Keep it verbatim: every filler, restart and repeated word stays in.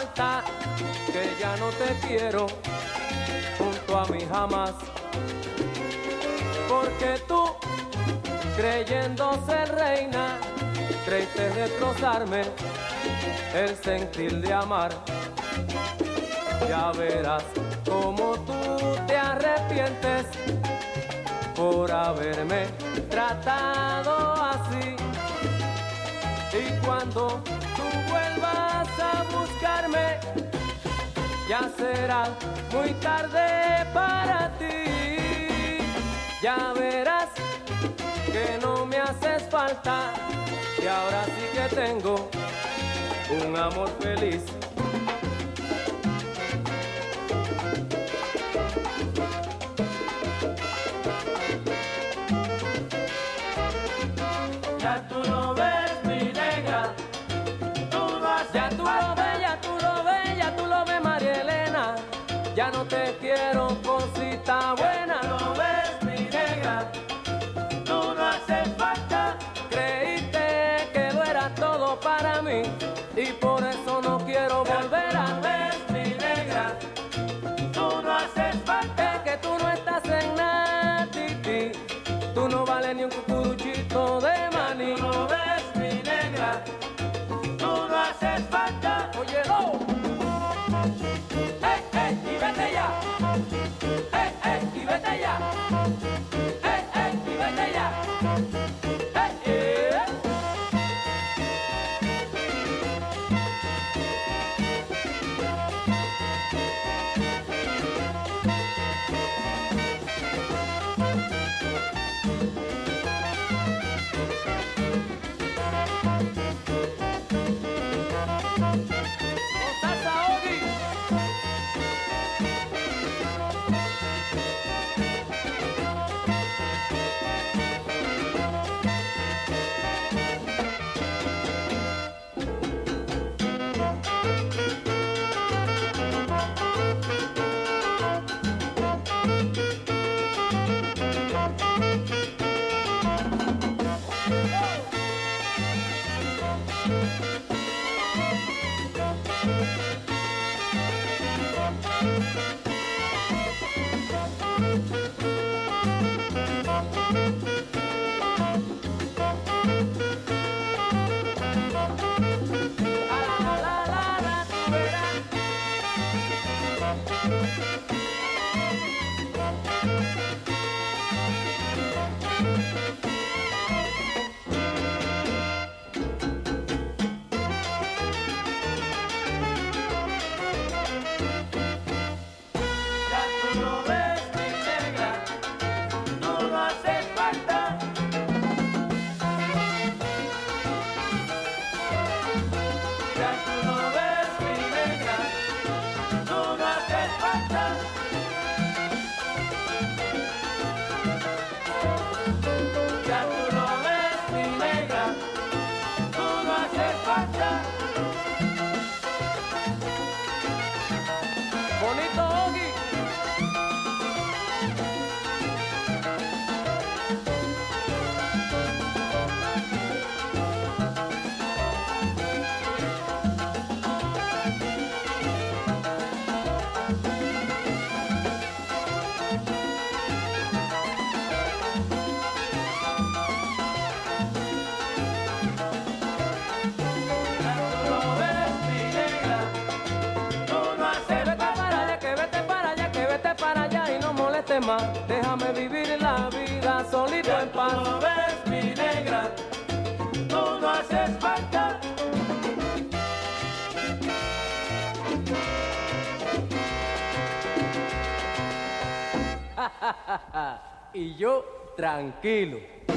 falta, que ya no te quiero junto a mí jamás. Porque tú, creyendo ser reina, creíste destrozarme el sentir de amar. Ya verás cómo tú te arrepientes por haberme tratado así. Y cuando tú vuelvas a buscarme, ya será muy tarde para ti. Ya verás que no me haces falta, y ahora sí que tengo un amor feliz. Ya tú lo ves, mi negra, tú no haces Ya tú lo ves, ya tú lo ves, ya tú lo ves, María Elena. Ya no te quiero, cosita buena. Ya tú lo ves, mi negra, tú no haces falta. Creíste que lo era todo para mí, y por eso no quiero volver Ya tú a lo ves, mi negra, tú no haces falta. Es que tú no estás en nada, titi. Tú no vales ni un cucuruchito de maní. Tú lo ves, mi negra, tú no haces falta. Oye, no. ¡Ey, ey, y vete ya! ¡Ey, ey, y vete ya! ¡Ey, ey, y vete ya! ¡Ey, eh! Con salsa Ogi. A la la la la, tú verás. Ya tú lo ves, mi negra, tú no haces falta. Ya tú lo ves, mi negra, tú no haces falta. Ya tú lo ves, mi negra, tú no haces falta. Bonito Ogi. Ya tú lo ves, mi negra, tú no Que haces vete para falta. allá, que vete para allá, que vete para allá y no moleste más. Déjame vivir la vida solito Ya en tú paz. lo ves, mi negra, tú no haces falta. Y yo tranquilo.